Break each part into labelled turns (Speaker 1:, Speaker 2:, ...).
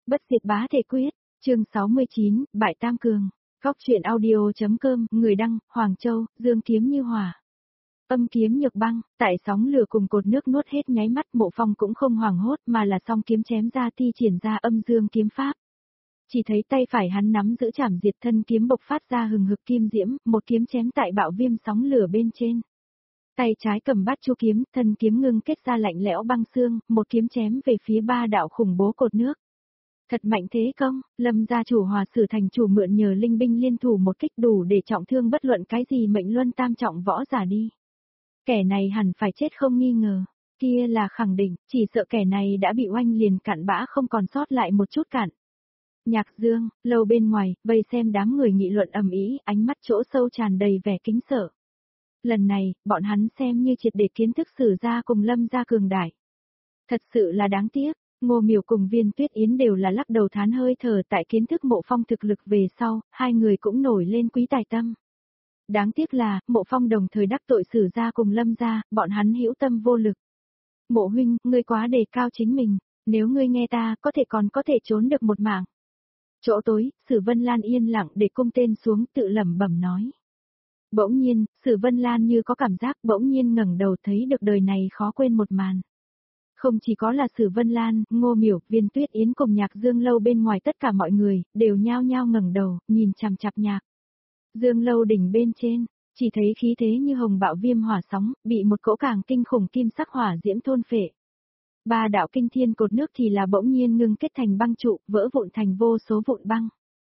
Speaker 1: Bất diệt bá thể quyết, chương 69, Bại Tam Cường, Góc truyện audio.com, người đăng, Hoàng Châu, Dương kiếm như hỏa. Âm kiếm nhược băng, tại sóng lửa cùng cột nước nuốt hết nháy mắt, Mộ Phong cũng không hoảng hốt mà là song kiếm chém ra thi triển ra âm dương kiếm pháp. Chỉ thấy tay phải hắn nắm giữ trảm diệt thân kiếm bộc phát ra hừng hực kim diễm, một kiếm chém tại bạo viêm sóng lửa bên trên. Tay trái cầm bát chu kiếm, thân kiếm ngưng kết ra lạnh lẽo băng xương, một kiếm chém về phía ba đạo khủng bố cột nước. Thật mạnh thế công, Lâm gia chủ Hòa Sử thành chủ mượn nhờ linh binh liên thủ một kích đủ để trọng thương bất luận cái gì mệnh luân tam trọng võ giả đi. Kẻ này hẳn phải chết không nghi ngờ, kia là khẳng định, chỉ sợ kẻ này đã bị oanh liền cạn bã không còn sót lại một chút cạn. Nhạc Dương, lâu bên ngoài, vây xem đám người nghị luận ầm ĩ, ánh mắt chỗ sâu tràn đầy vẻ kính sợ. Lần này, bọn hắn xem như triệt để kiến thức Sử gia cùng Lâm gia cường đại. Thật sự là đáng tiếc. Ngô Miểu cùng Viên Tuyết Yến đều là lắc đầu thán hơi thở tại kiến thức Mộ Phong thực lực về sau, hai người cũng nổi lên quý tài tâm. Đáng tiếc là, Mộ Phong đồng thời đắc tội Sử gia cùng Lâm gia, bọn hắn hữu tâm vô lực. Mộ huynh, ngươi quá đề cao chính mình, nếu ngươi nghe ta, có thể trốn được một mạng. Chỗ tối, Sử Vân Lan yên lặng để cung tên xuống tự lẩm bẩm nói. Bỗng nhiên, Sử Vân Lan như có cảm giác bỗng nhiên ngẩng đầu thấy được đời này khó quên một màn. Không chỉ có là Sử Vân Lan, Ngô Miểu, Viên Tuyết Yến cùng Nhạc Dương lâu bên ngoài tất cả mọi người, đều nhao nhao ngẩng đầu, nhìn chằm chằm Nhạc Dương lâu đỉnh bên trên, chỉ thấy khí thế như hồng bạo viêm hỏa sóng, bị một cỗ càng kinh khủng kim sắc hỏa diễm thôn phệ. Ba đạo kinh thiên cột nước thì là bỗng nhiên ngưng kết thành băng trụ, vỡ vụn thành vô số vụn băng.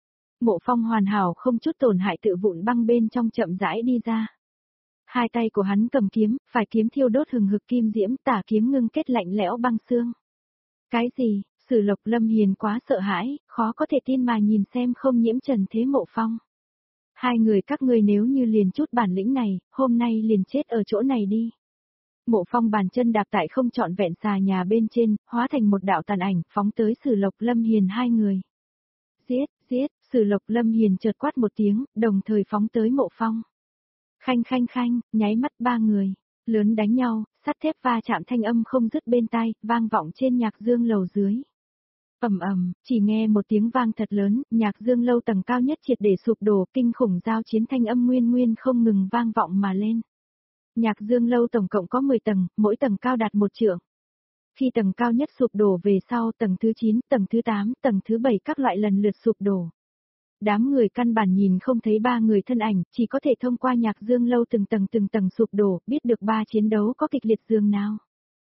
Speaker 1: Mộ Phong hoàn hảo không chút tổn hại tự vụn băng bên trong chậm rãi đi ra. Hai tay của hắn cầm kiếm, phải kiếm thiêu đốt hừng hực kim diễm, tả kiếm ngưng kết lạnh lẽo băng xương. Cái gì? Sử Lộc Lâm Hiền quá sợ hãi, khó có thể tin mà nhìn xem không nhiễm trần thế Mộ Phong. Hai người các ngươi nếu như liền chút bản lĩnh này, hôm nay liền chết ở chỗ này đi. Mộ Phong bàn chân đạp tại không trọn vẹn xà nhà bên trên, hóa thành một đạo tàn ảnh, phóng tới Sử Lộc Lâm Hiền hai người. Giết, giết, Sử Lộc Lâm Hiền chợt quát một tiếng, đồng thời phóng tới Mộ Phong. Khanh khanh khanh, nháy mắt ba người, lớn đánh nhau, sắt thép va chạm thanh âm không dứt bên tai, vang vọng trên Nhạc Dương lầu dưới. Ầm ầm, chỉ nghe một tiếng vang thật lớn, Nhạc Dương lâu tầng cao nhất triệt để sụp đổ, kinh khủng giao chiến thanh âm nguyên nguyên không ngừng vang vọng mà lên. Nhạc Dương lâu tổng cộng có 10 tầng, mỗi tầng cao đạt 1 trượng. Khi tầng cao nhất sụp đổ về sau, tầng thứ 9, tầng thứ 8, tầng thứ 7 các loại lần lượt sụp đổ. Đám người căn bản nhìn không thấy ba người thân ảnh, chỉ có thể thông qua Nhạc Dương lâu từng tầng sụp đổ, biết được ba chiến đấu có kịch liệt dường nào.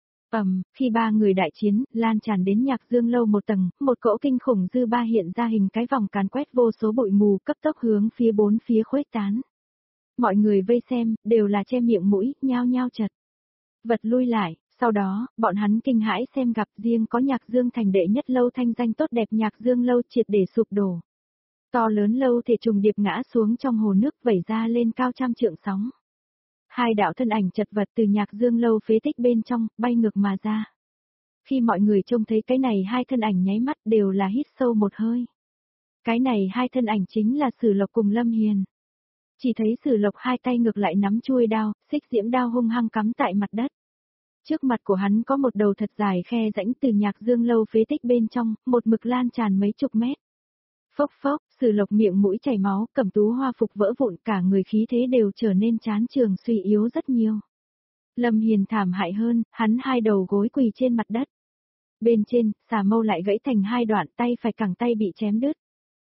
Speaker 1: Khi ba người đại chiến, lan tràn đến Nhạc Dương lâu một tầng, một cỗ kinh khủng dư ba hiện ra hình cái vòng càn quét vô số bụi mù cấp tốc hướng phía bốn phía khuếch tán. Mọi người vây xem, đều là che miệng mũi, nhao nhao chật vật lui lại, sau đó, bọn hắn kinh hãi xem gặp riêng có Nhạc Dương thành đệ nhất lâu thanh danh tốt đẹp Nhạc Dương lâu triệt để sụp đổ. To lớn lâu thể trùng điệp ngã xuống trong hồ nước vẩy ra lên cao trăm trượng sóng. Hai đạo thân ảnh chật vật từ Nhạc Dương lâu phế tích bên trong, bay ngược mà ra. Khi mọi người trông thấy cái này hai thân ảnh nháy mắt đều là hít sâu một hơi. Cái này hai thân ảnh chính là Sử Lộc cùng Lâm Hiền. Chỉ thấy Sử Lộc hai tay ngược lại nắm chuôi đao, xích diễm đao hung hăng cắm tại mặt đất. Trước mặt của hắn có một đầu thật dài khe rãnh từ Nhạc Dương lâu phế tích bên trong, một mực lan tràn mấy chục mét. Phốc phốc, Sử Lộc miệng mũi chảy máu, cẩm tú hoa phục vỡ vụn, cả người khí thế đều trở nên chán trường suy yếu rất nhiều. Lâm Hiền thảm hại hơn, hắn hai đầu gối quỳ trên mặt đất. Bên trên, xà mâu lại gãy thành hai đoạn, tay phải cẳng tay bị chém đứt.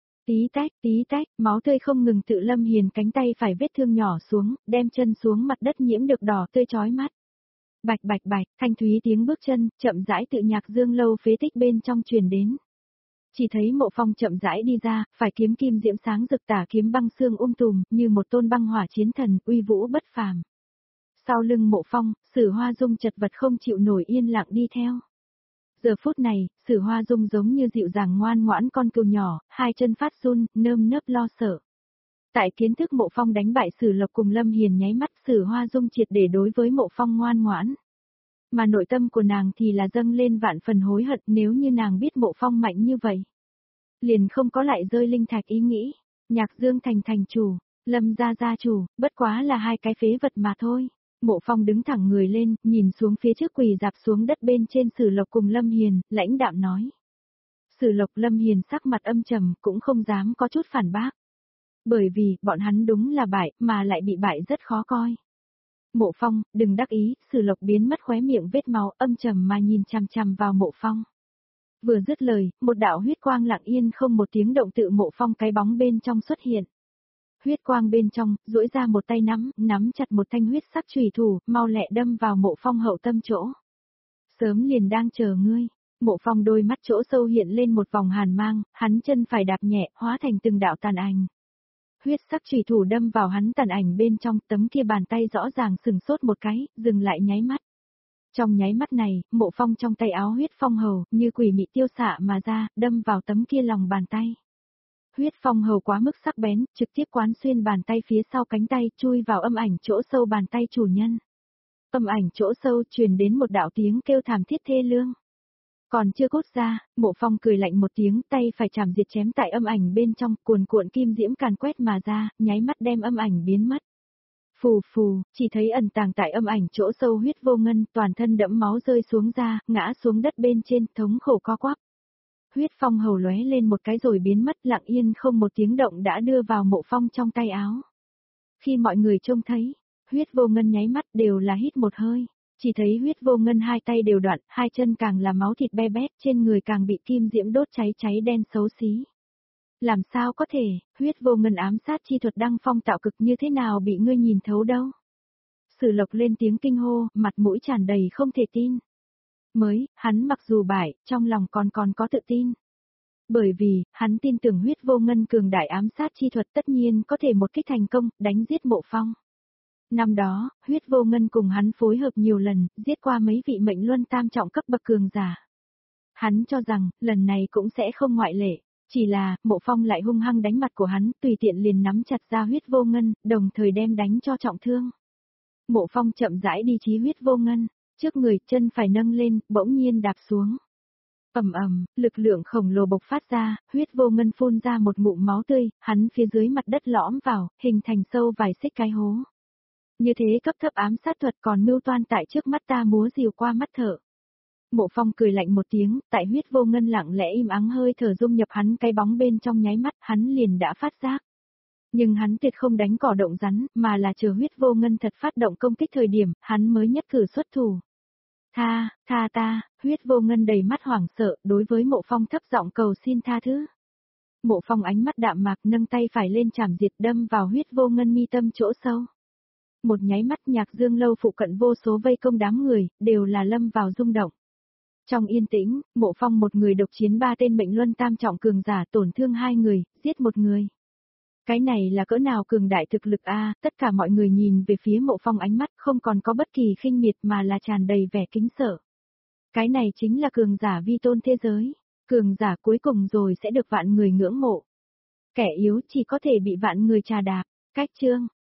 Speaker 1: Tí tách, máu tươi không ngừng tự Lâm Hiền cánh tay phải vết thương nhỏ xuống, đem chân xuống mặt đất nhiễm được đỏ tươi chói mắt. Bạch bạch bạch, thanh thúy tiếng bước chân, chậm rãi tự Nhạc Dương lâu phế tích bên trong truyền đến. Chỉ thấy Mộ Phong chậm rãi đi ra, phải kiếm kim diễm sáng rực tả kiếm băng xương tùm, như một tôn băng hỏa chiến thần, uy vũ bất phàm. Sau lưng Mộ Phong, Sử Hoa Dung chật vật không chịu nổi yên lặng đi theo. Giờ phút này, Sử Hoa Dung giống như dịu dàng ngoan ngoãn con cừu nhỏ, hai chân phát run, nơm nớp lo sợ. Tại kiến thức Mộ Phong đánh bại Sử Lộc cùng Lâm Hiền nháy mắt, Sử Hoa Dung triệt để đối với Mộ Phong ngoan ngoãn. Mà nội tâm của nàng thì là dâng lên vạn phần hối hận nếu như nàng biết Mộ Phong mạnh như vậy. Liền không có lại rơi linh thạch ý nghĩ, Nhạc Dương thành thành chủ, Lâm gia gia chủ, bất quá là hai cái phế vật mà thôi. Mộ Phong đứng thẳng người lên, nhìn xuống phía trước quỳ dạp xuống đất bên trên Sử Lộc cùng Lâm Hiền, lãnh đạm nói. Sử Lộc Lâm Hiền sắc mặt âm trầm cũng không dám có chút phản bác. Bởi vì, bọn hắn đúng là bại, mà lại bị bại rất khó coi. Mộ Phong, đừng đắc ý, Sử Lộc biến mất khóe miệng vết máu âm trầm mà nhìn chằm chằm vào Mộ Phong. Vừa dứt lời, một đạo huyết quang lặng yên không một tiếng động tự Mộ Phong cái bóng bên trong xuất hiện. Huyết quang bên trong, duỗi ra một tay nắm chặt một thanh huyết sắc chùy thủ, mau lẹ đâm vào Mộ Phong hậu tâm chỗ. Sớm liền đang chờ ngươi. Mộ Phong đôi mắt chỗ sâu hiện lên một vòng hàn mang, hắn chân phải đạp nhẹ, hóa thành từng đạo tàn ảnh. Huyết sắc chùy thủ đâm vào hắn tàn ảnh bên trong, tấm kia bàn tay rõ ràng sừng sốt một cái, dừng lại nháy mắt. Trong nháy mắt này, Mộ Phong trong tay áo huyết phong hầu, như quỷ mị tiêu xạ mà ra, đâm vào tấm kia lòng bàn tay. Huyết phong hầu quá mức sắc bén, trực tiếp quán xuyên bàn tay phía sau cánh tay, chui vào âm ảnh chỗ sâu bàn tay chủ nhân. Âm ảnh chỗ sâu truyền đến một đạo tiếng kêu thảm thiết thê lương. Còn chưa cốt ra, Mộ Phong cười lạnh một tiếng, tay phải chảm diệt chém tại âm ảnh bên trong, cuồn cuộn kim diễm càn quét mà ra, nháy mắt đem âm ảnh biến mất. Phù phù, chỉ thấy ẩn tàng tại âm ảnh chỗ sâu huyết vô ngân, toàn thân đẫm máu rơi xuống ra, ngã xuống đất bên trên, thống khổ co quắp. Huyết phong hầu lóe lên một cái rồi biến mất, lặng yên không một tiếng động đã đưa vào Mộ Phong trong tay áo. Khi mọi người trông thấy, huyết vô ngân nháy mắt đều là hít một hơi. Chỉ thấy huyết vô ngân hai tay đều đoạn, hai chân càng là máu thịt be bét, trên người càng bị kim diễm đốt cháy đen xấu xí. Làm sao có thể, huyết vô ngân ám sát chi thuật đăng phong tạo cực như thế nào bị ngươi nhìn thấu đâu? Sử Lộc lên tiếng kinh hô, mặt mũi tràn đầy không thể tin. Hắn mặc dù bại, trong lòng còn có tự tin. Bởi vì, hắn tin tưởng huyết vô ngân cường đại ám sát chi thuật tất nhiên có thể một kích thành công, đánh giết Mộ Phong. Năm đó, huyết vô ngân cùng hắn phối hợp nhiều lần, giết qua mấy vị mệnh luân tam trọng cấp bậc cường giả. Hắn cho rằng, lần này cũng sẽ không ngoại lệ, chỉ là, Mộ Phong lại hung hăng đánh mặt của hắn, tùy tiện liền nắm chặt ra huyết vô ngân, đồng thời đem đánh cho trọng thương. Mộ Phong chậm rãi đi chí huyết vô ngân, trước người chân phải nâng lên, bỗng nhiên đạp xuống. Lực lượng khổng lồ bộc phát ra, huyết vô ngân phun ra một ngụm máu tươi, hắn phía dưới mặt đất lõm vào, hình thành sâu vài xích cái hố. Như thế cấp thấp ám sát thuật còn mưu toan tại trước mắt ta múa rìu qua mắt thở. Mộ Phong cười lạnh một tiếng, tại huyết vô ngân lặng lẽ im ắng hơi thở dung nhập hắn cái bóng bên trong nháy mắt, hắn liền đã phát giác. Nhưng hắn tuyệt không đánh cỏ động rắn, mà là chờ huyết vô ngân thật phát động công kích thời điểm, hắn mới nhất cử xuất thủ. Tha ta, huyết vô ngân đầy mắt hoảng sợ, đối với Mộ Phong thấp giọng cầu xin tha thứ. Mộ Phong ánh mắt đạm mạc nâng tay phải lên chảm diệt đâm vào huyết vô ngân mi tâm chỗ sâu. Một nháy mắt Nhạc Dương lâu phụ cận vô số vây công đám người, đều là lâm vào rung động. Trong yên tĩnh, Mộ Phong một người độc chiến 3 tên mệnh luân tam trọng cường giả tổn thương 2 người, giết 1 người. Cái này là cỡ nào cường đại thực lực a? Tất cả mọi người nhìn về phía Mộ Phong ánh mắt không còn có bất kỳ khinh miệt mà là tràn đầy vẻ kính sợ. Cái này chính là cường giả vi tôn thế giới, cường giả cuối cùng rồi sẽ được vạn người ngưỡng mộ. Kẻ yếu chỉ có thể bị vạn người trà đạp. Cách chương